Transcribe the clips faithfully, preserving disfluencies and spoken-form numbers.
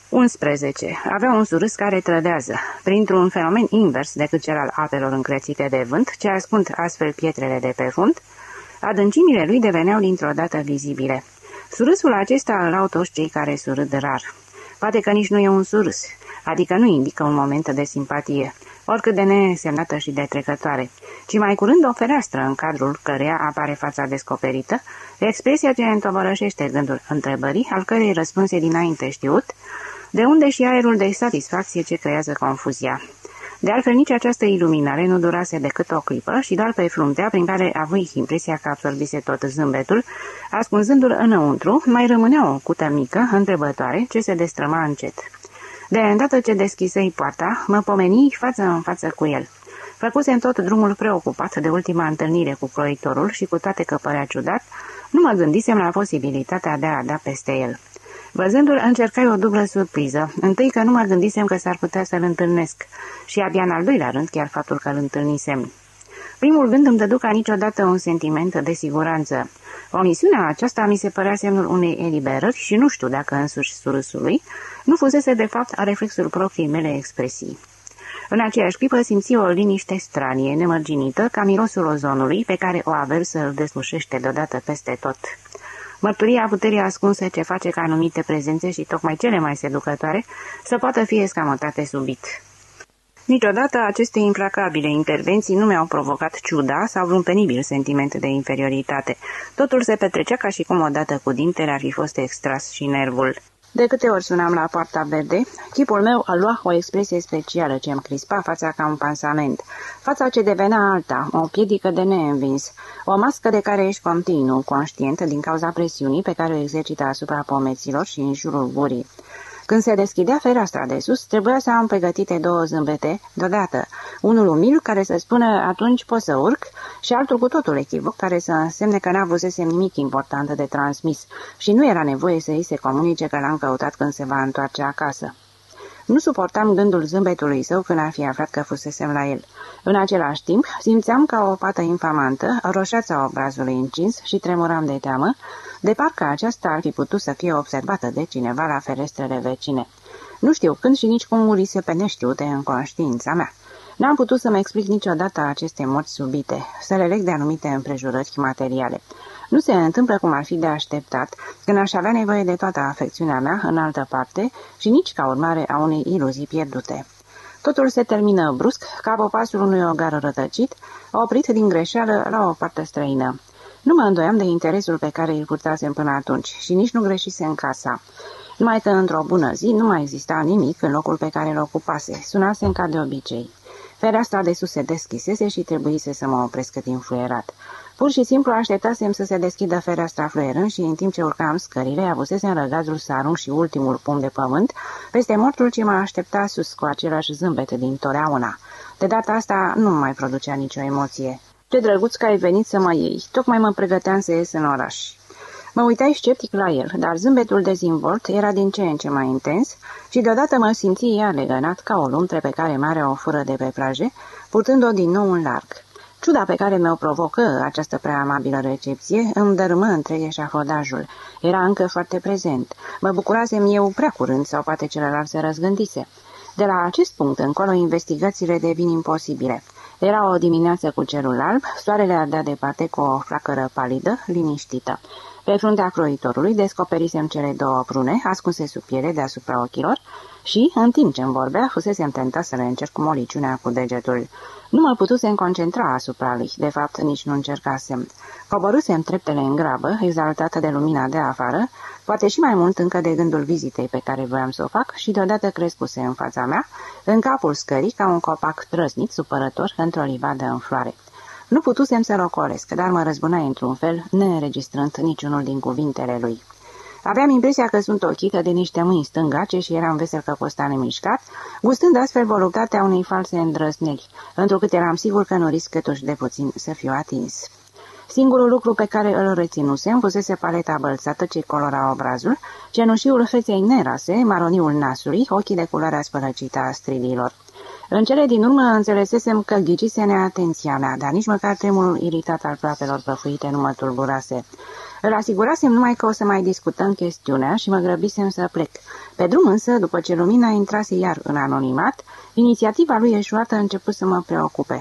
unsprezece. Avea un surâs care trădează, printr-un fenomen invers decât cel al apelor încrețite de vânt, ce ascund astfel pietrele de pe fund. Adâncimile lui deveneau dintr-o dată vizibile. Surâsul acesta îl au toți cei care surâd rar. Poate că nici nu e un surâs, adică nu indică un moment de simpatie, oricât de neînsemnată și de trecătoare, ci mai curând o fereastră în cadrul căreia apare fața descoperită, expresia ce întovărășește gândul întrebării, al cărei răspuns e dinainte știut, de unde și aerul de satisfacție ce creează confuzia. De altfel, nici această iluminare nu durase decât o clipă și doar pe fruntea prin care avui impresia că absorbise tot zâmbetul, ascunzându-l înăuntru, mai rămânea o cută mică, întrebătoare, ce se destrăma încet. De îndată ce deschisei poarta, mă pomeni față în față cu el. Făcusem tot drumul preocupat de ultima întâlnire cu croitorul și cu toate că părea ciudat, nu mă gândisem la posibilitatea de a da peste el. Văzându-l, încercai o dublă surpriză. Întâi că nu mă gândisem că s-ar putea să-l întâlnesc și abia în al doilea rând chiar faptul că îl întâlnisem. Primul gând îmi dădu ca niciodată un sentiment de siguranță. Omisiunea aceasta mi se părea semnul unei eliberări și nu știu dacă însuși surâsului nu fusese de fapt reflexul proprii mele expresii. În aceeași clipă simți o liniște stranie, nemărginită, ca mirosul ozonului pe care o aversă îl deslușește deodată peste tot. Mărturia puterii ascunse ce face ca anumite prezențe și tocmai cele mai seducătoare să poată fi escamotate subit. Niciodată aceste implacabile intervenții nu mi-au provocat ciuda sau vreun penibil sentiment de inferioritate. Totul se petrecea ca și cum odată cu dintele ar fi fost extras și nervul. De câte ori sunam la poarta verde, chipul meu a luat o expresie specială ce îmi crispa fața ca un pansament, fața ce devenea alta, o piedică de neînvins, o mască de care ești continuu, conștient din cauza presiunii pe care o exercită asupra pomeților și în jurul gurii. Când se deschidea fereastra de sus, trebuia să am pregătite două zâmbete, deodată, unul umil care să spună atunci pot să urc și altul cu totul echivoc care să însemne că n-avusesem nimic important de transmis și nu era nevoie să îi se comunice că l-am căutat când se va întoarce acasă. Nu suportam gândul zâmbetului său când ar fi aflat că fusesem la el. În același timp, simțeam ca o pată infamantă, roșața obrazului încins și tremuram de teamă, de parcă aceasta ar fi putut să fie observată de cineva la ferestrele vecine. Nu știu când și nici cum murise pe neștiute în conștiința mea. N-am putut să-mi explic niciodată aceste morți subite, să le leg de anumite împrejurări materiale. Nu se întâmplă cum ar fi de așteptat, când aș avea nevoie de toată afecțiunea mea în altă parte și nici ca urmare a unei iluzii pierdute. Totul se termină brusc, ca popasul unui ogar rătăcit, oprit din greșeală la o parte străină. Nu mă îndoiam de interesul pe care îl purtasem până atunci și nici nu greșisem casa. Numai că într-o bună zi nu mai exista nimic în locul pe care îl ocupase. Sunasem ca de obicei. Fereastra de sus se deschisese și trebuise să mă opresc cât influierat. Pur și simplu așteptasem să se deschidă fereastra fluierând și în timp ce urcam scările, avusesem răgazul să arunc și ultimul pumn de pământ peste mortul ce mă aștepta sus cu același zâmbet din totdeauna. De data asta nu mai producea nicio emoție. Ce drăguț că ai venit să mă iei. Tocmai mă pregăteam să ies în oraș. Mă uitai sceptic la el, dar zâmbetul dezvolt era din ce în ce mai intens și deodată mă simți iar legănat ca o lumtre pe care mare o fură de pe plaje, purtând-o din nou în larg. Ciuda pe care mi-o provocă această prea amabilă recepție îmi dărâmă întreg eșafodajul. Era încă foarte prezent. Mă bucurasem eu prea curând sau poate celălalt se răzgândise. De la acest punct încolo, investigațiile devin imposibile. Era o dimineață cu cerul alb, soarele ardea departe cu o flacără palidă, liniștită. Pe fruntea croitorului descoperisem cele două prune, ascunse sub piele deasupra ochilor și, în timp ce-mi vorbea, fusesem tentat să le încerc cu moliciunea cu degetul. Nu mă putusem concentra asupra lui, de fapt nici nu încercasem. Coborâsem treptele în grabă, exaltată de lumina de afară, poate și mai mult încă de gândul vizitei pe care voiam să o fac și deodată crescuse în fața mea, în capul scării ca un copac trăznit, supărător, într-o livadă în floare. Nu putusem să-l ocolesc, dar mă răzbunai într-un fel, neînregistrând niciunul din cuvintele lui. Aveam impresia că sunt ochită de niște mâini stângace și eram vesel că posta nemișcat, gustând astfel voluptatea unei false îndrăzneli, întrucât eram sigur că nu risc câtuși de puțin să fiu atins. Singurul lucru pe care îl reținusem fusese paleta bălțată ce colora obrazul, cenușiul feței nerase, maroniul nasului, ochii de culoarea spălăcită a strililor. În cele din urmă înțelesesem că ghicise neatenția mea, dar nici măcar tremurul iritat al ploapelor prăfuite nu mă tulburase. Îl asigurasem numai că o să mai discutăm chestiunea și mă grăbisem să plec. Pe drum însă, după ce lumina intrase iar în anonimat, inițiativa lui eșuată a început să mă preocupe.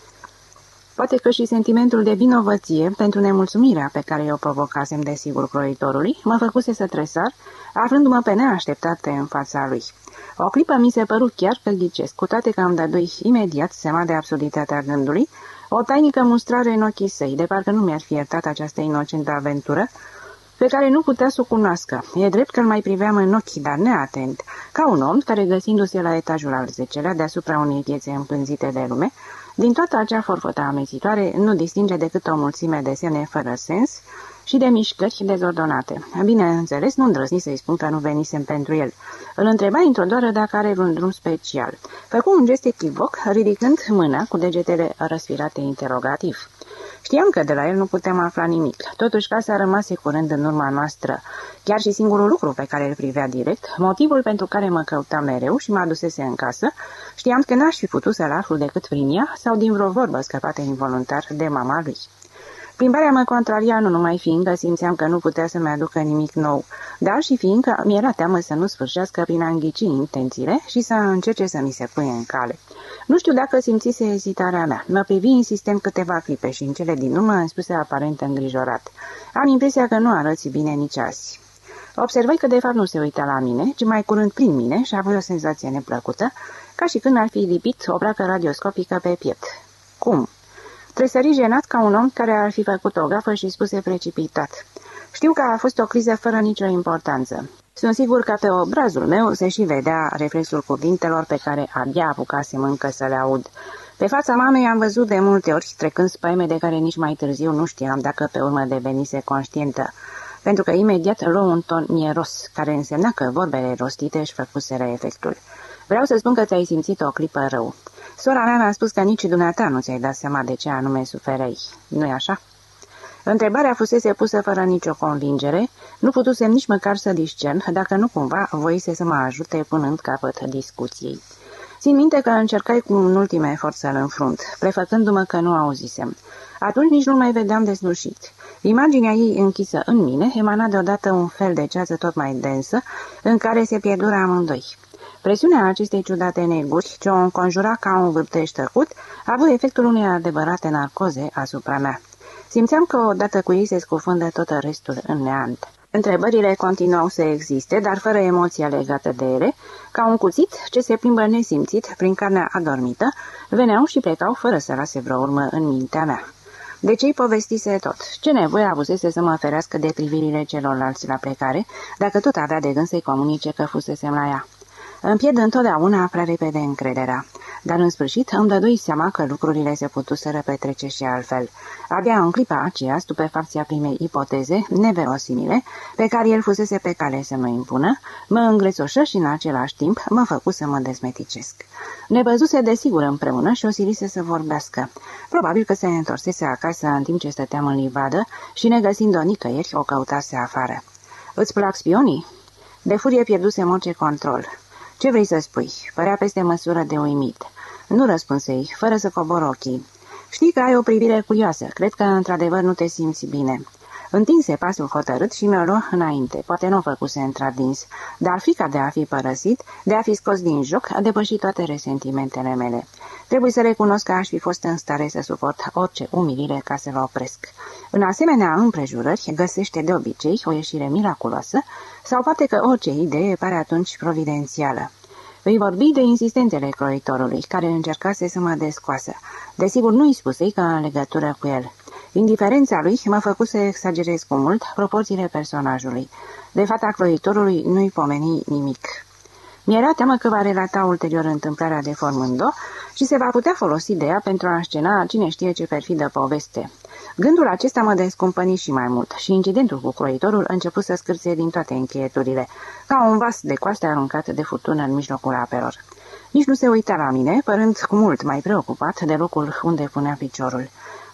Poate că și sentimentul de vinovăție pentru nemulțumirea pe care o provocasem desigur croitorului mă făcuse să tresar, aflându-mă pe neașteptate în fața lui. O clipă mi se păru chiar că ghicesc, cu toate că îmi dădui imediat seama de absurditatea gândului, o tainică mustrare în ochii săi, de parcă nu mi-ar fi iertat această inocentă aventură, pe care nu putea să o cunoască. E drept că îl mai priveam în ochi, dar neatent, ca un om care, găsindu-se la etajul al zecelea, deasupra unei piețe împânzite de lume, din toată acea forfătă amețitoare nu distinge decât o mulțime de semne fără sens și de mișcări dezordonate. Bineînțeles, nu îndrăzni să-i spun că nu venisem pentru el. Îl întreba într-o doară dacă are un drum special. Făcu un gest echivoc, ridicând mâna cu degetele răsfirate interogativ. Știam că de la el nu puteam afla nimic. Totuși, casa rămase curând în urma noastră. Chiar și singurul lucru pe care îl privea direct, motivul pentru care mă căuta mereu și mă adusese în casă, știam că n-aș fi putut să-l aflu decât prin ea sau din vreo vorbă scăpată involuntar de mama lui. Plimbarea mă contraria nu numai fiindcă simțeam că nu putea să-mi aducă nimic nou, dar și fiindcă mi-era teamă să nu sfârșească prin a înghici intențiile și să încerce să mi se puie în cale. Nu știu dacă simțise ezitarea mea. Mă privi insistent câteva clipe și în cele din urmă îmi spuse aparent îngrijorat. Am impresia că nu arăți bine nici azi. Observai că de fapt nu se uita la mine, ci mai curând prin mine și avea o senzație neplăcută, ca și când ar fi lipit o placă radioscopică pe piept. Cum? Tresări jenat ca un om care ar fi făcut o gafă și spuse precipitat. Știu că a fost o criză fără nicio importanță. Sunt sigur că pe obrazul meu se și vedea reflexul cuvintelor pe care abia apucasem încă să le aud. Pe fața mamei am văzut de multe ori trecând spaime de care nici mai târziu nu știam dacă pe urmă devenise conștientă, pentru că imediat luă un ton mieros, care însemna că vorbele rostite își făcuseră efectul. Vreau să spun că ți-ai simțit o clipă rău. Sora mea mi-a spus că nici dumneata nu ți-ai dat seama de ce anume suferei. Nu-i așa? Întrebarea fusese pusă fără nicio convingere, nu putusem nici măcar să discern, dacă nu cumva voise să mă ajute punând capăt discuției. Țin minte că încercai cu un ultim efort să-l înfrunt, prefăcându-mă că nu auzisem. Atunci nici nu mai vedeam deslușit. Imaginea ei închisă în mine emana deodată un fel de ceață tot mai densă, în care se pierdură amândoi. Presiunea acestei ciudate neguri, ce o înconjura ca un vârteș tăcut, a avut efectul unei adevărate narcoze asupra mea. Simțeam că odată cu ei se scufundă tot restul în neant. Întrebările continuau să existe, dar fără emoția legată de ele, ca un cuțit ce se plimbă nesimțit prin carnea adormită, veneau și plecau fără să lase vreo urmă în mintea mea. De ce-i povestise tot? Ce nevoie avusese să mă ferească de privirile celorlalți la plecare, dacă tot avea de gând să-i comunice că fusesem la ea? Îmi pierd întotdeauna prea repede încrederea, dar în sfârșit îmi dădui seama că lucrurile se putuseră petrece și altfel. Abia în clipa aceea, stupefacția primei ipoteze, neverosimile, pe care el fusese pe cale să mă impună, mă îngrețoșă și în același timp mă făcu să mă desmeticesc. Ne văzuse desigur împreună și o silise să vorbească. Probabil că se întorsese acasă în timp ce stăteam în livadă și, negăsind-o nicăieri, o căutase afară. Îți plac spionii? De furie pierdusem orice control. Ce vrei să spui? Părea peste măsură de uimit. Nu răspunsei, fără să cobor ochii. Știi că ai o privire curioasă. Cred că într-adevăr nu te simți bine. Întinse pasul hotărât și mi-o luă înainte. Poate nu o făcuse într-adins, dar frica de a fi părăsit, de a fi scos din joc, a depășit toate resentimentele mele. Trebuie să recunosc că aș fi fost în stare să suport orice umilire ca să-l opresc. În asemenea împrejurări găsește de obicei o ieșire miraculoasă sau poate că orice idee pare atunci providențială. Îi vorbi de insistențele croitorului, care încercase să mă descoasă. Desigur, nu-i spusei că în legătură cu el. Indiferența lui mă făcu să exagerez cu mult proporțiile personajului. De fata croitorului nu-i pomeni nimic. Mi-era teamă că va relata ulterior întâmplarea de Formândo și se va putea folosi de ea pentru a scena cine știe ce perfidă poveste. Gândul acesta mă descumpăni și mai mult și incidentul cu croitorul a început să scârție din toate încheieturile, ca un vas de coaste aruncat de furtună în mijlocul apelor. Nici nu se uita la mine, părând cu mult mai preocupat de locul unde punea piciorul.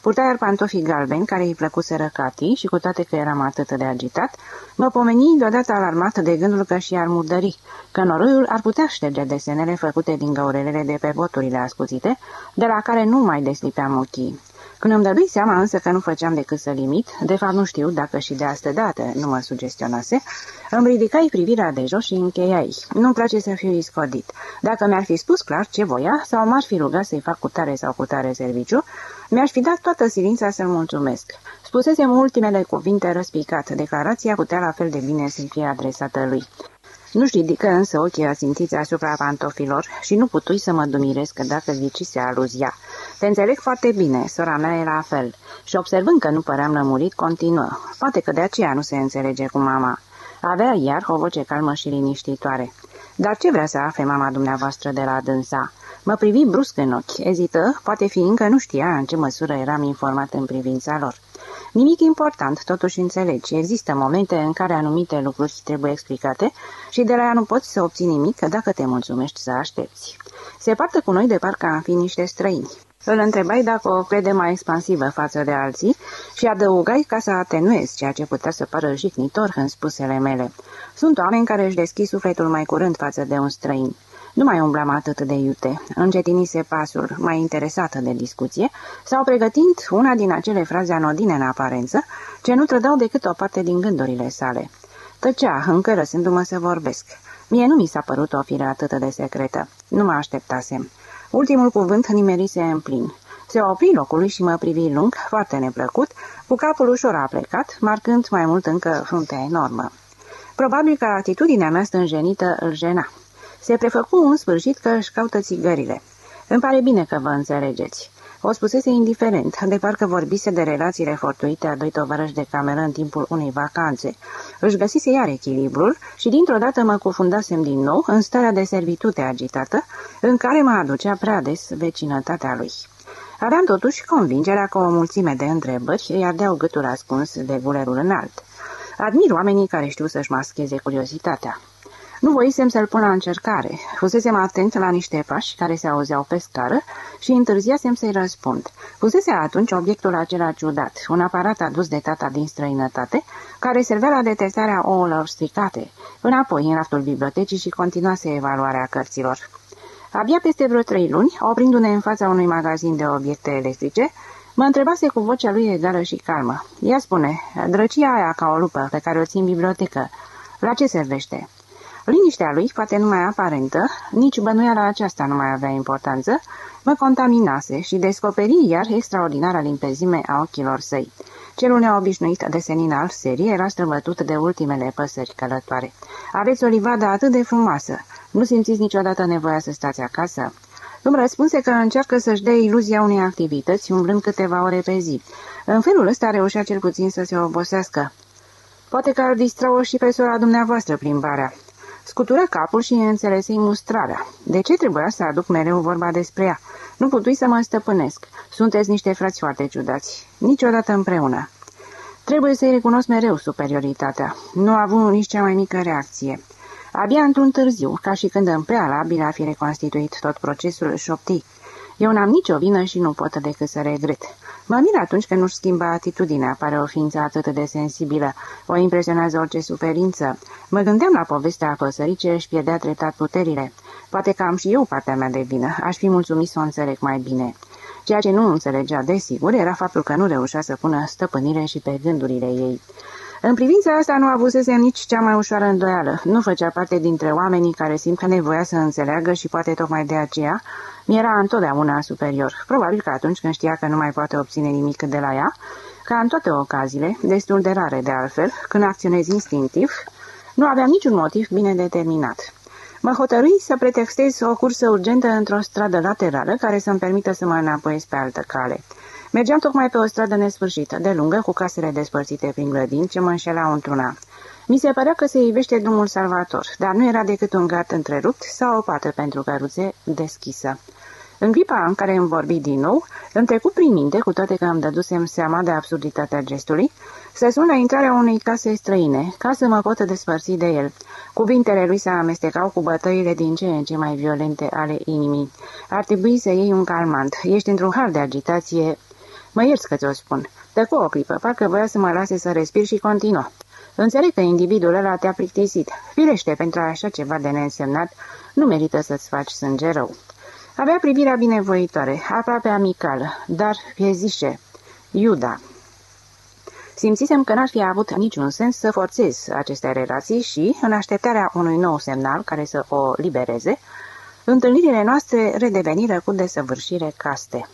Purta iar pantofii galbeni, care îi plăcuseră Cati, și cu toate că eram atât de agitat, mă pomeni deodată alarmat de gândul că și ar murdări, că noroiul ar putea șterge desenele făcute din găurelele de pe boturile ascuțite, de la care nu mai deslipeam ochii. Când îmi dădui seama însă că nu făceam decât să limit, de fapt nu știu dacă și de astă dată nu mă sugestionase, îmi ridicai privirea de jos și încheiai. Nu-mi place să fiu iscodit. Dacă mi-ar fi spus clar ce voia sau m-ar fi rugat să-i fac cu tare sau cu tare serviciu, mi-aș fi dat toată silința să-l mulțumesc. Spusesem ultimele cuvinte răspicat, declarația putea la fel de bine să-i fie adresată lui. Nu-și ridică însă ochii ațintiți asupra pantofilor și nu putui să mă dumiresc dacă ghicise aluzia. Te înțeleg foarte bine, sora mea e la fel. Și observând că nu păream lămurit, continuă. Poate că de aceea nu se înțelege cu mama. Avea iar o voce calmă și liniștitoare. Dar ce vrea să afle mama dumneavoastră de la dânsa? Mă privi brusc în ochi, ezită, poate fiindcă nu știa în ce măsură eram informat în privința lor. Nimic important, totuși înțelegi. Există momente în care anumite lucruri trebuie explicate și de la ea nu poți să obții nimic dacă te mulțumești să aștepți. Se poartă cu noi de parcă am fi niște străini. Îl întrebai dacă o crede mai expansivă față de alții și adăugai ca să atenuezi ceea ce putea să pară jignitor în spusele mele. Sunt oameni care își deschid sufletul mai curând față de un străin. Nu mai umblam atât de iute. Încetinise pasul, mai interesată de discuție, sau pregătind una din acele fraze anodine în aparență, ce nu trădau decât o parte din gândurile sale. Tăcea, încă lăsându-mă să vorbesc. Mie nu mi s-a părut o fire atât de secretă. Nu mă așteptasem. Ultimul cuvânt nimerise în plin. Se opri locului și mă privi lung, foarte neplăcut, cu capul ușor aplecat, marcând mai mult încă fruntea enormă. Probabil că atitudinea mea stânjenită îl jena. Se prefăcu în sfârșit că își caută țigările. Îmi pare bine că vă înțelegeți. O spusese indiferent, de parcă vorbise de relațiile fortuite a doi tovarăși de cameră în timpul unei vacanțe. Își găsise iar echilibrul și dintr-o dată mă cufundasem din nou în starea de servitute agitată, în care mă aducea prea des vecinătatea lui. Aveam totuși convingerea că o mulțime de întrebări îi ardeau gâtul ascuns de gulerul înalt. Admir oamenii care știu să-și mascheze curiozitatea. Nu voisem să-l pun la încercare. Fusesem atent la niște pași care se auzeau pe scară și întârziasem să-i răspund. Fusese atunci obiectul acela ciudat, un aparat adus de tata din străinătate, care servea la detectarea ouălor stricate, înapoi în raftul bibliotecii și continuase evaluarea cărților. Abia peste vreo trei luni, oprindu-ne în fața unui magazin de obiecte electrice, mă întrebase cu vocea lui egală și calmă. Ea spune, drăcia aia ca o lupă pe care o țin în bibliotecă, la ce servește? Liniștea lui, poate numai aparentă, nici bănuiala aceasta nu mai avea importanță, mă contaminase și descoperi iar extraordinara limpezime a ochilor săi. Celul neobișnuit de senin al serii era străbătut de ultimele păsări călătoare. Aveți o livadă atât de frumoasă. Nu simțiți niciodată nevoia să stați acasă? Îmi răspunse că încearcă să-și dea iluzia unei activități, umblând câteva ore pe zi. În felul ăsta reușea cel puțin să se obosească. Poate că ar distra-o și pe sora dumneavoastră plimbarea. Scutură capul și înțelesei mustrarea. De ce trebuia să aduc mereu vorba despre ea? Nu putui să mă stăpânesc. Sunteți niște frați foarte ciudați. Niciodată împreună. Trebuie să-i recunosc mereu superioritatea. Nu a avut nici cea mai mică reacție. Abia într-un târziu, ca și când în prealabil a fi reconstituit tot procesul, șopti. Eu n-am nicio vină și nu pot decât să regret. Mă mir atunci că nu-și schimbă atitudinea, pare o ființă atât de sensibilă, o impresionează orice suferință. Mă gândeam la povestea păsării ce își pierdea treptat puterile. Poate că am și eu partea mea de vină, aș fi mulțumit să o înțeleg mai bine. Ceea ce nu înțelegea, desigur, era faptul că nu reușea să pună stăpânire și pe gândurile ei. În privința asta nu avusesem nici cea mai ușoară îndoială. Nu făcea parte dintre oamenii care simt că nevoia să înțeleagă și poate tocmai de aceea mi-era întotdeauna superior. Probabil că atunci când știa că nu mai poate obține nimic de la ea, ca în toate ocaziile, destul de rare de altfel, când acționez instinctiv, nu aveam niciun motiv bine determinat. Mă hotărâi să pretextez o cursă urgentă într-o stradă laterală care să-mi permită să mă înapoiez pe altă cale. Mergeam tocmai pe o stradă nesfârșită, de lungă, cu casele despărțite prin grădini ce mă înșelau într-una. Mi se părea că se ivește drumul Salvator, dar nu era decât un gard întrerupt sau o pată pentru căruțe deschisă. În clipa în care îmi vorbi din nou, îmi trecu prin minte, cu toate că îmi dădusem seama de absurditatea gestului, să sun la intrarea unei case străine, ca să mă pot despărți de el. Cuvintele lui se amestecau cu bătăile din ce în ce mai violente ale inimii. Ar trebui să iei un calmant. Ești într-un hal de agitație. Mă ierți că ți-o spun. Tăcu o clipă, parcă voia să mă lase să respir și continuă. Înțeleg că individul ăla te-a plictisit. Firește, pentru așa ceva de neînsemnat, nu merită să-ți faci sânge rău. Avea privirea binevoitoare, aproape amicală, dar piezișe. Iuda. Simțisem că n-ar fi avut niciun sens să forțez aceste relații și, în așteptarea unui nou semnal care să o libereze, întâlnirile noastre redeveniră cu desăvârșire caste.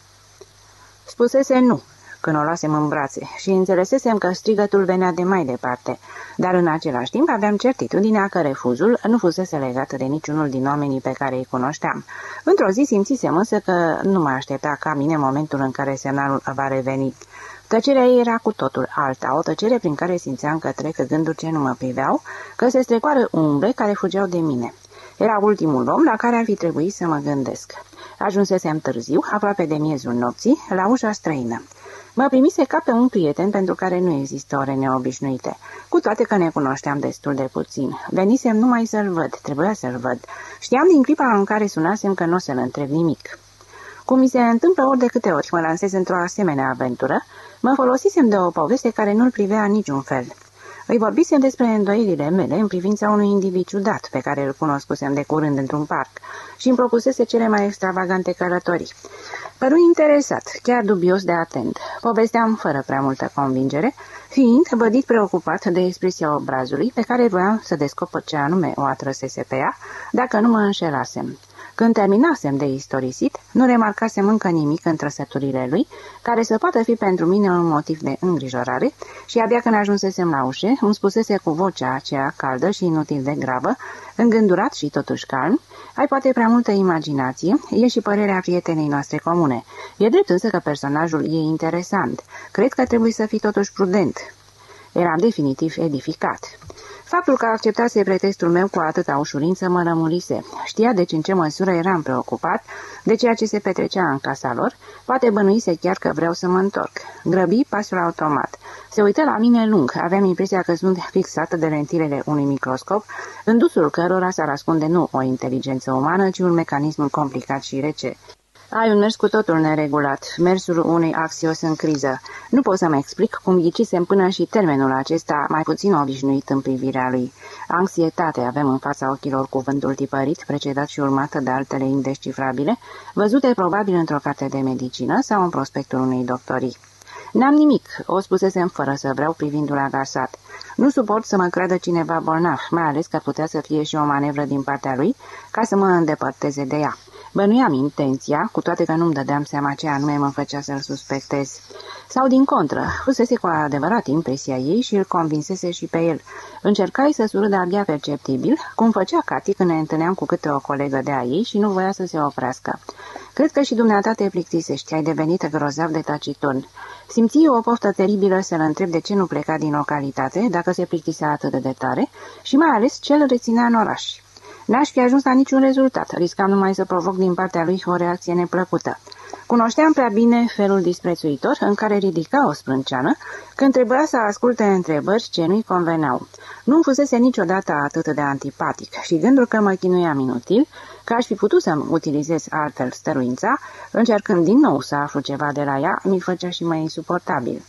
Spusese nu, când o luasem în brațe, și înțelesesem că strigătul venea de mai departe, dar în același timp aveam certitudinea că refuzul nu fusese legat de niciunul din oamenii pe care îi cunoșteam. Într-o zi simțisem însă că nu mă aștepta ca mine momentul în care semnalul va reveni. Tăcerea ei era cu totul alta, o tăcere prin care simțeam că trec gânduri ce nu mă priveau, că se strecoară umbre care fugeau de mine. Era ultimul om la care ar fi trebuit să mă gândesc. Ajunsesem târziu, aproape de miezul nopții, la ușa străină. Mă primise ca pe un prieten pentru care nu există ore neobișnuite, cu toate că ne cunoșteam destul de puțin. Venisem numai să-l văd, trebuia să-l văd. Știam din clipa în care sunasem că nu o să-l întreb nimic. Cum mi se întâmplă ori de câte ori mă lansez într-o asemenea aventură, mă folosisem de o poveste care nu-l privea în niciun fel. Îi vorbisem despre îndoielile mele în privința unui individ ciudat pe care îl cunoscusem de curând într-un parc și îmi propusese cele mai extravagante călătorii. Păru interesat, chiar dubios de atent. Povesteam fără prea multă convingere, fiind vădit preocupat de expresia obrazului pe care voiam să descoper ce anume o atrăsese pe ea, dacă nu mă înșelasem. Când terminasem de istorisit, nu remarcasem încă nimic în trăsăturile lui, care să poată fi pentru mine un motiv de îngrijorare, și abia când ajunsesem la ușe, îmi spusese cu vocea aceea caldă și inutil de gravă, îngândurat și totuși calm: ai poate prea multă imaginație, e și părerea prietenei noastre comune. E drept însă că personajul e interesant. Cred că trebuie să fii totuși prudent. Eram definitiv edificat. Faptul că acceptase pretextul meu cu atâta ușurință mă lămurise. Știa deci în ce măsură eram preocupat de ceea ce se petrecea în casa lor, poate bănuise chiar că vreau să mă întorc. Grăbi pasul automat. Se uită la mine lung, aveam impresia că sunt fixată de lentilele unui microscop, în dusul cărora s-ar ascunde nu o inteligență umană, ci un mecanism complicat și rece. Ai un mers cu totul neregulat, mersul unui axios în criză. Nu pot să-mi explic cum ghicisem până și termenul acesta, mai puțin obișnuit în privirea lui. Anxietate avem în fața ochilor cuvântul tipărit, precedat și urmat de altele indescifrabile, văzute probabil într-o carte de medicină sau în prospectul unei doctorii. N-am nimic, o spusesem fără să vreau, privindu-l agasat. Nu suport să mă creadă cineva bolnav, mai ales că putea să fie și o manevră din partea lui, ca să mă îndepărteze de ea. Bănuiam intenția, cu toate că nu-mi dădeam seama ce anume mă făcea să-l suspectez. Sau din contră, fusese cu adevărat impresia ei și îl convinsese și pe el. Încercai să surâdă abia perceptibil, cum făcea Cati când ne întâlneam cu câte o colegă de a ei și nu voia să se oprească. Cred că și dumneata te plictisești, ai devenit grozav de taciturn. Simți o poftă teribilă să-l întreb de ce nu pleca din localitate, dacă se plictisea atât de tare, și mai ales ce îl reținea în oraș. N-aș fi ajuns la niciun rezultat, riscam numai să provoc din partea lui o reacție neplăcută. Cunoșteam prea bine felul disprețuitor în care ridica o sprânceană când trebuia să asculte întrebări ce nu-i conveneau. Nu-mi fusese niciodată atât de antipatic și gândul că mă chinuiam inutil, că aș fi putut să-mi utilizez altfel stăruința, încercând din nou să aflu ceva de la ea, mi-l făcea și mai insuportabil.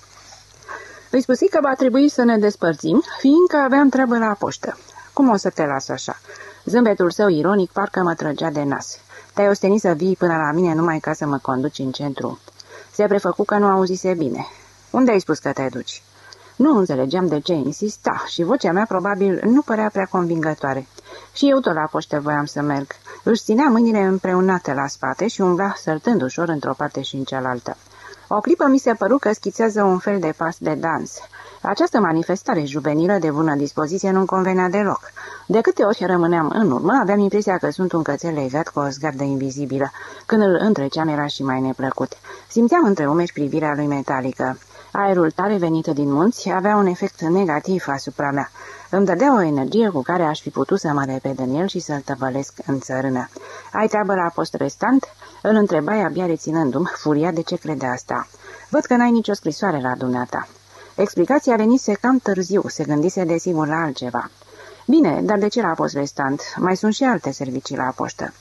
Îi spusi că va trebui să ne despărțim, fiindcă aveam treabă la poștă. Cum o să te las așa? Zâmbetul său ironic parcă mă trăgea de nas. Te-ai ostenit să vii până la mine numai ca să mă conduci în centru. Se prefăcu că nu auzise bine. Unde ai spus că te duci? Nu înțelegeam de ce insista și vocea mea probabil nu părea prea convingătoare. Și eu tot la poștă voiam să merg. Își ținea mâinile împreunate la spate și umbla sărtând ușor într-o parte și în cealaltă. O clipă mi se păru că schițează un fel de pas de dans. Această manifestare juvenilă de bună dispoziție nu-mi convenea deloc. De câte ori rămâneam în urmă, aveam impresia că sunt un cățel legat cu o zgardă invizibilă. Când îl întreceam era și mai neplăcut. Simțeam între umeri privirea lui metalică. Aerul tare venit din munți avea un efect negativ asupra mea. Îmi dădea o energie cu care aș fi putut să mă repede în el și să-l tăvălesc în țărână. Ai treabă la post restant? Îl întrebai abia reținându-mi furia de ce crede asta. Văd că n-ai nicio scrisoare la dumneata. Explicația venise cam târziu, se gândise desigur la altceva. Bine, dar de ce la post restant? Mai sunt și alte servicii la poștă.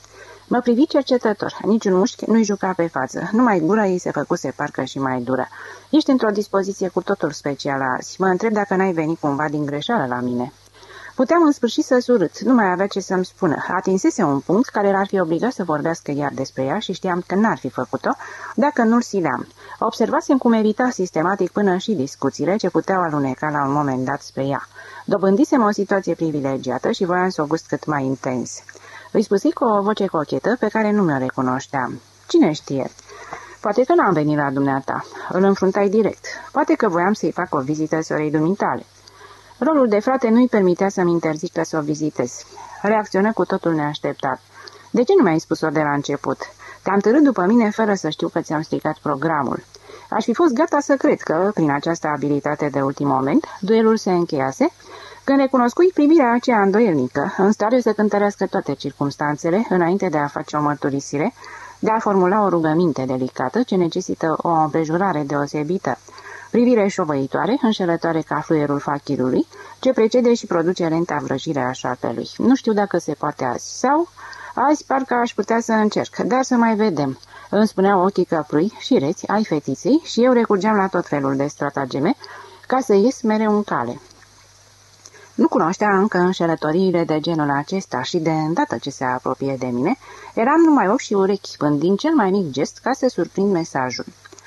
Mă privi cercetător, niciun mușchi nu-i juca pe față, numai gura ei se făcuse parcă și mai dură. Ești într-o dispoziție cu totul specială azi. Mă întreb dacă n-ai venit cumva din greșeală la mine. Puteam în sfârșit să surât, nu mai avea ce să-mi spună. Atinsese un punct care l-ar fi obligat să vorbească iar despre ea și știam că n-ar fi făcut-o dacă nu-l sileam. Observasem cum evita sistematic până și discuțiile ce puteau aluneca la un moment dat spre ea. Dobândisem o situație privilegiată și voiam să o gust cât mai intens. Îi spusei cu o voce cochetă pe care nu mi-o recunoșteam. Cine știe? Poate că n-am venit la dumneata. Îl înfruntai direct. Poate că voiam să-i fac o vizită sorei dumitale. Rolul de frate nu-i permitea să-mi interzică să o vizitez. Reacționă cu totul neașteptat. De ce nu mi-ai spus-o de la început? Te-am târât după mine fără să știu că ți-am stricat programul. Aș fi fost gata să cred că, prin această abilitate de ultim moment, duelul se încheiase, când recunoscui privirea aceea îndoielnică, în stare să cântărească toate circumstanțele, înainte de a face o mărturisire, de a formula o rugăminte delicată ce necesită o împrejurare deosebită, privire șovăitoare, înșelătoare ca fluierul fachirului, ce precede și produce lenta vrăjire a șarpelui. Nu știu dacă se poate azi, sau azi parcă aș putea să încerc, dar să mai vedem. Îmi spuneau ochii căprui și reți ai fetiței și eu recurgeam la tot felul de stratageme ca să ies mereu în cale. Nu cunoștea încă înșelătoriile de genul acesta și de îndată ce se apropie de mine, eram numai ochi și urechi, pândind cel mai mic gest ca să surprind mesajul.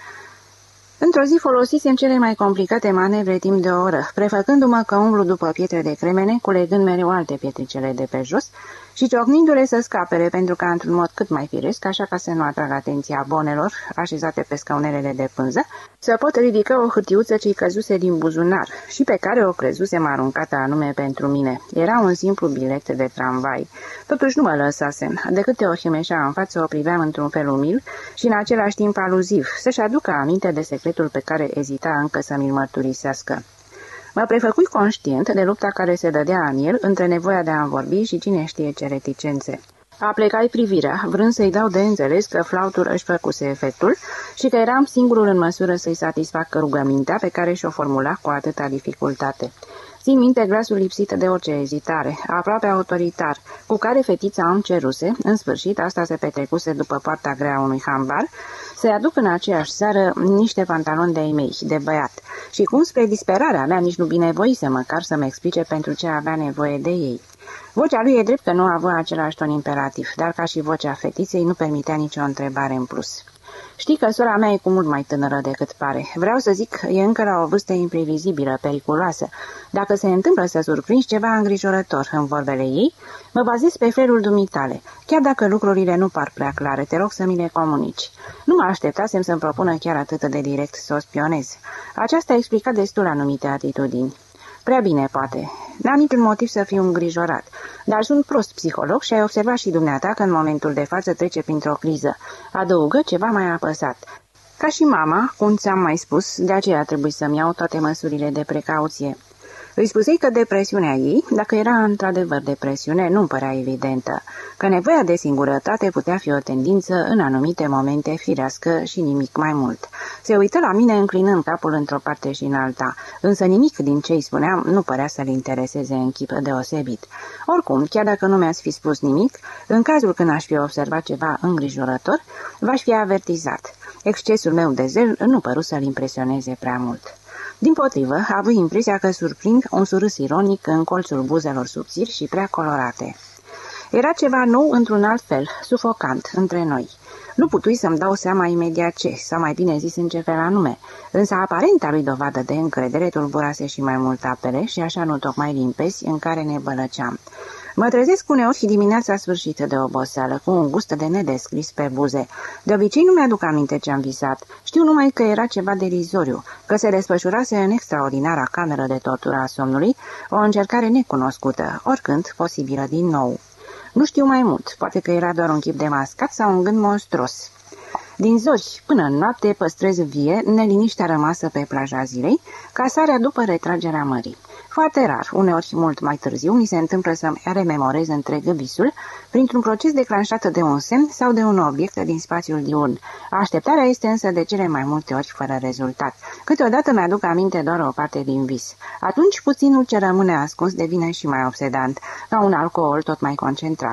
Într-o zi folosisem cele mai complicate manevre timp de o oră, prefăcându-mă că umblu după pietre de cremene, culegând mereu alte pietricele de pe jos și ciocnindu-le să scapere, pentru că într-un mod cât mai firesc, așa ca să nu atrag atenția bonelor așezate pe scaunelele de pânză, să pot ridica o hârtiuță ce-i căzuse din buzunar și pe care o crezusem aruncată anume pentru mine. Era un simplu bilet de tramvai. Totuși nu mă lăsasem. De câte ori himeșa în față o priveam într-un fel umil și în același timp aluziv, să-și aducă aminte de secretul pe care ezita încă să mi-l mărturisească. Mă prefăcui conștient de lupta care se dădea în el între nevoia de a-mi vorbi și cine știe ce reticențe. Aplecai privirea, vrând să-i dau de înțeles că flautul își făcuse efectul și că eram singurul în măsură să-i satisfacă rugămintea pe care și-o formula cu atâta dificultate. Țin minte glasul lipsit de orice ezitare, aproape autoritar, cu care fetița îmi ceruse, în sfârșit, asta se petrecuse după poarta grea unui hambar, să-i aduc în aceeași seară niște pantaloni de-ai mei, de băiat, și cum spre disperarea mea nici nu binevoise măcar să-mi explice pentru ce avea nevoie de ei. Vocea lui e drept că nu avea același ton imperativ, dar ca și vocea fetiței nu permitea nicio întrebare în plus. Știi că sora mea e cu mult mai tânără decât pare. Vreau să zic, e încă la o vârstă imprevizibilă, periculoasă. Dacă se întâmplă să surprinzi ceva îngrijorător în vorbele ei, mă bazez pe felul dumitale. Chiar dacă lucrurile nu par prea clare, te rog să mi le comunici. Nu mă așteptasem să-mi propună chiar atât de direct să o spionez. Aceasta a explicat destul anumite atitudini. Prea bine, poate. N-am niciun motiv să fiu îngrijorat, dar sunt prost psiholog și ai observat și dumneata că în momentul de față trece printr-o criză. Adăugă ceva mai apăsat. Ca și mama, cum ți-am mai spus, de aceea trebuie să-mi iau toate măsurile de precauție. Îi spusei că depresiunea ei, dacă era într-adevăr depresiune, nu-mi părea evidentă, că nevoia de singurătate putea fi o tendință în anumite momente firească și nimic mai mult. Se uită la mine înclinând capul într-o parte și în alta, însă nimic din ce îi spuneam nu părea să-l intereseze în chip deosebit. Oricum, chiar dacă nu mi-ați fi spus nimic, în cazul când aș fi observat ceva îngrijorător, v-aș fi avertizat. Excesul meu de zel nu păru să-l impresioneze prea mult. Dimpotrivă, a avut impresia că surprind un surâs ironic în colțul buzelor subțiri și prea colorate. Era ceva nou într-un alt fel, sufocant, între noi. Nu putui să-mi dau seama imediat ce, sau mai bine zis în ce fel anume, însă aparenta lui dovadă de încredere tulburase și mai mult apele și așa nu tocmai limpezi în care ne bălăceam. Mă trezesc uneori și dimineața sfârșită de oboseală, cu un gust de nedescris pe buze. De obicei nu mi-aduc aminte ce am visat. Știu numai că era ceva derizoriu, că se desfășurase în extraordinara cameră de tortură a somnului, o încercare necunoscută, oricând posibilă din nou. Nu știu mai mult, poate că era doar un chip de mascat sau un gând monstruos. Din zori până în noapte păstrez vie neliniștea rămasă pe plaja zilei, ca sarea după retragerea mării. Foarte rar, uneori mult mai târziu, mi se întâmplă să-mi rememorez întreg visul printr-un proces declanșat de un semn sau de un obiect din spațiul diurn. Așteptarea este însă de cele mai multe ori fără rezultat. Câteodată mi-aduc aminte doar o parte din vis. Atunci puținul ce rămâne ascuns devine și mai obsedant, ca un alcool tot mai concentrat.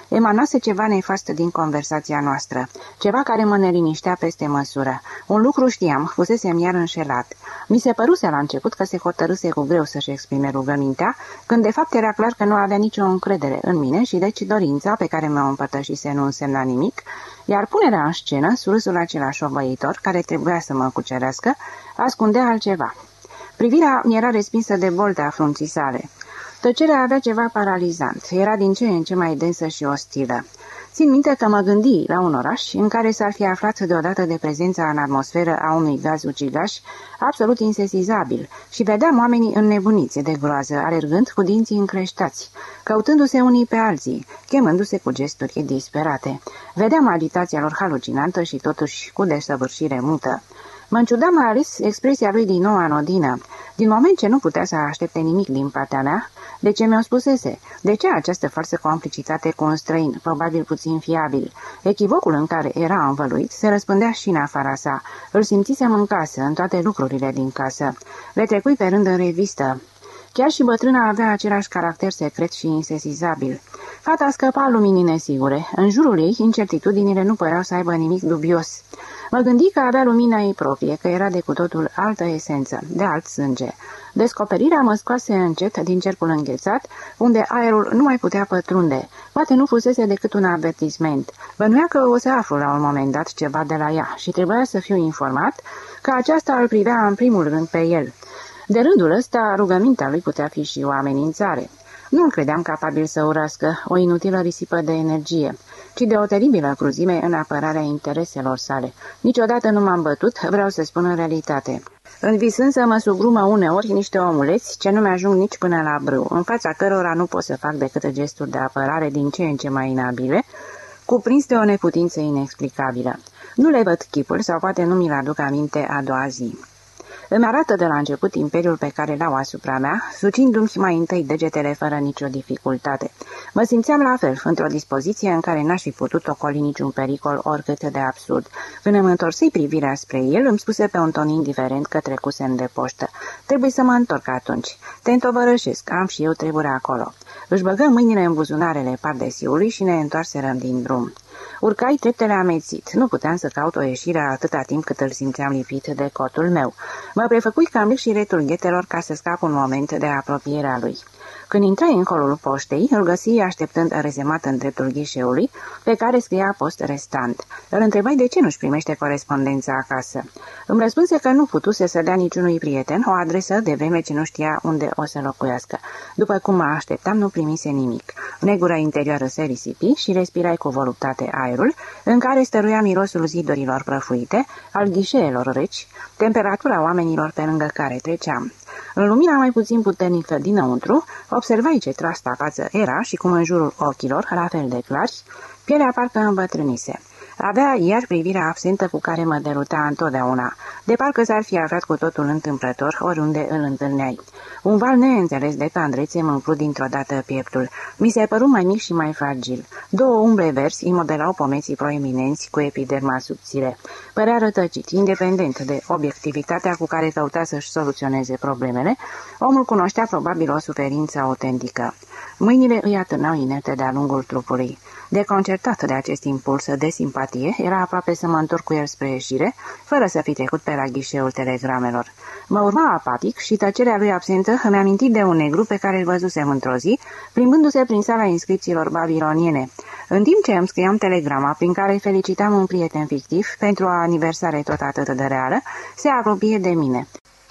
Emanase ceva nefast din conversația noastră, ceva care mă neliniștea peste măsură. Un lucru știam, fusesem iar înșelat. Mi se păruse la început că se hotărâse cu greu să-și exprime rugămintea, când de fapt era clar că nu avea nicio încredere în mine și deci dorința pe care mi-o împărtășise nu însemna nimic, iar punerea în scenă, surâsul acela șovăitor, care trebuia să mă cucerească, ascundea altceva. Privirea mi era respinsă de bolta frunții sale. Tăcerea avea ceva paralizant, era din ce în ce mai densă și ostilă. Țin minte că mă gândi la un oraș în care s-ar fi aflat deodată de prezența în atmosferă a unui gaz ucigaș absolut insesizabil și vedeam oamenii înnebuniți de groază, alergând cu dinții încreștați, căutându-se unii pe alții, chemându-se cu gesturi disperate. Vedeam agitația lor halucinantă și totuși cu desăvârșire mută. Mă înciuda mai ales expresia lui din nou anodină. Din moment ce nu putea să aștepte nimic din partea mea, de ce mi-o spusese? De ce această falsă complicitate cu un străin, probabil puțin fiabil? Echivocul în care era învăluit se răspândea și în afara sa. Îl simțisem în casă, în toate lucrurile din casă. Le trecui pe rând în revistă. Chiar și bătrâna avea același caracter secret și insesizabil. Fata scăpa luminii nesigure. În jurul ei, incertitudinile nu păreau să aibă nimic dubios. Mă gândi că avea lumina ei proprie, că era de cu totul altă esență, de alt sânge. Descoperirea mă scoase încet din cercul înghețat, unde aerul nu mai putea pătrunde. Poate nu fusese decât un avertisment. Bănuia că o să aflu la un moment dat ceva de la ea și trebuia să fiu informat că aceasta îl privea în primul rând pe el. De rândul ăsta, rugămintea lui putea fi și o amenințare. Nu-l credeam capabil să urască o inutilă risipă de energie, ci de o teribilă cruzime în apărarea intereselor sale. Niciodată nu m-am bătut, vreau să spun în realitate. În vis însă mă sugrumă uneori niște omuleți ce nu mi-ajung nici până la brâu, în fața cărora nu pot să fac decât gesturi de apărare din ce în ce mai inabile, cuprins de o neputință inexplicabilă. Nu le văd chipul sau poate nu mi-l aduc aminte a doua zi. Îmi arată de la început imperiul pe care l-au asupra mea, sucindu-mi mai întâi degetele fără nicio dificultate. Mă simțeam la fel, într-o dispoziție în care n-aș fi putut ocoli niciun pericol oricât de absurd. Când îmi întorsei privirea spre el, îmi spuse pe un ton indiferent că trecusem de poștă. Trebuie să mă întorc atunci. Te întovărășesc, am și eu treburi acolo. Își băgă mâinile în buzunarele pardesiului și ne întoarserăm din drum. Urcai treptele amețit. Nu puteam să caut o ieșire atâta timp cât îl simțeam lipit de cotul meu. Mă prefăcui cam mic și retul ghetelor ca să scap un moment de apropierea lui. Când intrai în holul poștei, îl găsi așteptând rezemat în dreptul ghișeului, pe care scria post restant. Îl întrebai de ce nu-și primește corespondența acasă. Îmi răspunse că nu putuse să dea niciunui prieten o adresă de vreme ce nu știa unde o să locuiască. După cum mă așteptam, nu primise nimic. Negura interioară se risipi și respirai cu voluptate aerul, în care stăruia mirosul zidurilor prăfuite, al ghișeelor reci, temperatura oamenilor pe lângă care treceam. În lumina mai puțin puternică dinăuntru, observai ce trastafață era și cum în jurul ochilor, la fel de clari, pielea parcă îmbătrânise. Avea iar privirea absentă cu care mă deruta întotdeauna, de parcă s-ar fi aflat cu totul întâmplător oriunde îl întâlneai. Un val neînțeles de tandrețe mă umplu dintr-o dată pieptul. Mi se păru mai mic și mai fragil. Două umbre verzi îi modelau pomeții proeminenți cu epiderma subțire. Părea rătăcit, independent de obiectivitatea cu care căuta să-și soluționeze problemele, omul cunoștea probabil o suferință autentică. Mâinile îi atârnau inerte de-a lungul trupului. Deconcertat de acest impuls de simpatie, era aproape să mă întorc cu el spre ieșire, fără să fi trecut pe la ghișeul telegramelor. Mă urma apatic și tăcerea lui absentă îmi aminti de un negru pe care îl văzusem într-o zi, plimbându-se prin sala inscripțiilor babiloniene. În timp ce îmi scriam telegrama prin care felicitam un prieten fictiv pentru o aniversare tot atât de reală, se apropie de mine.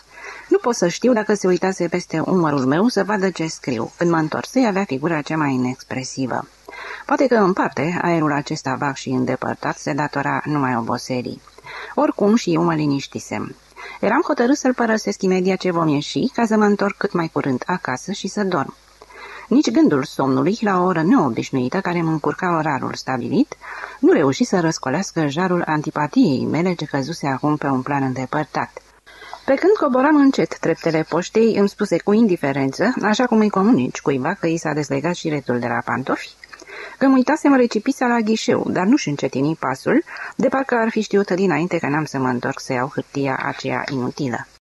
Nu pot să știu dacă se uitase peste umărul meu să vadă ce scriu. Când mă întorsei, avea figura cea mai inexpresivă. Poate că, în parte, aerul acesta vag și îndepărtat se datora numai oboselii. Oricum și eu mă liniștisem. Eram hotărât să-l părăsesc imediat ce vom ieși, ca să mă întorc cât mai curând acasă și să dorm. Nici gândul somnului, la o oră neobișnuită care mă încurca orarul stabilit, nu reuși să răscolească jarul antipatiei mele ce căzuse acum pe un plan îndepărtat. Pe când coboram încet treptele poștei, îmi spuse cu indiferență, așa cum îi comunici cuiva că i s-a dezlegat și retul de la pantofi, că mă uitasem recipița la ghișeu, dar nu-și încetini pasul, de parcă ar fi știut dinainte că n-am să mă întorc să iau hârtia aceea inutilă.